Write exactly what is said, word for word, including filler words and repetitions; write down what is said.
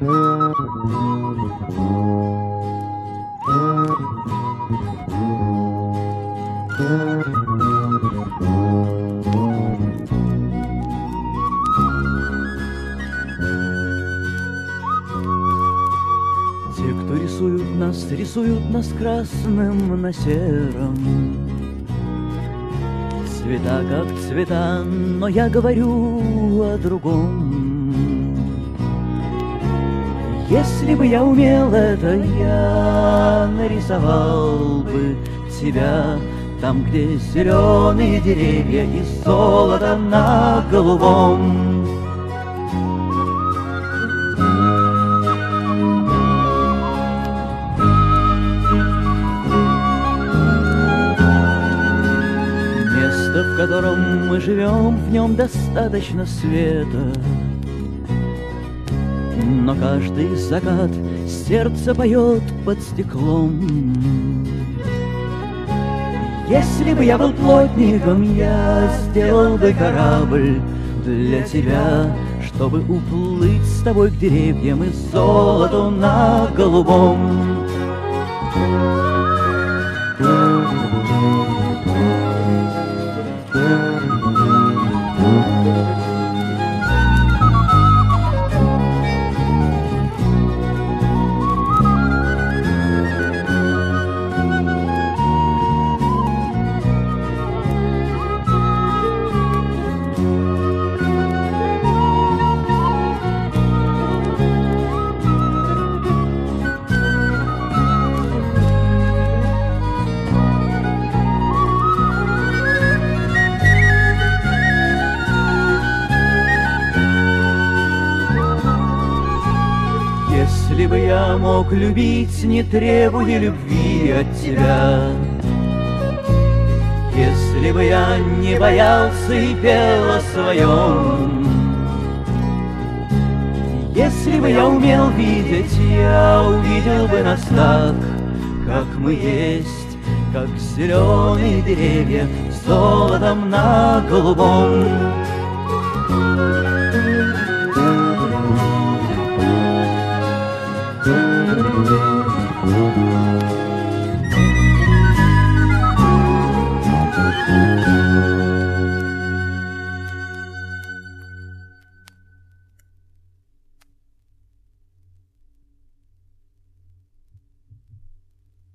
Те, кто рисуют нас, рисуют нас красным на сером. Цвета как цвета, но я говорю о другом. Если бы я умел это, я нарисовал бы тебя там, где зеленые деревья и золото на голубом. В котором мы живем, в нем достаточно света, но каждый закат сердце поет под стеклом. Если бы я был плотником, я сделал бы корабль для тебя, чтобы уплыть с тобой к деревьям и золоту на голубом. Если бы я мог любить, не требуя любви от тебя, если бы я не боялся и пел о своем, если бы я умел видеть, я увидел бы нас так, как мы есть, как зеленые деревья с золотом на голубом.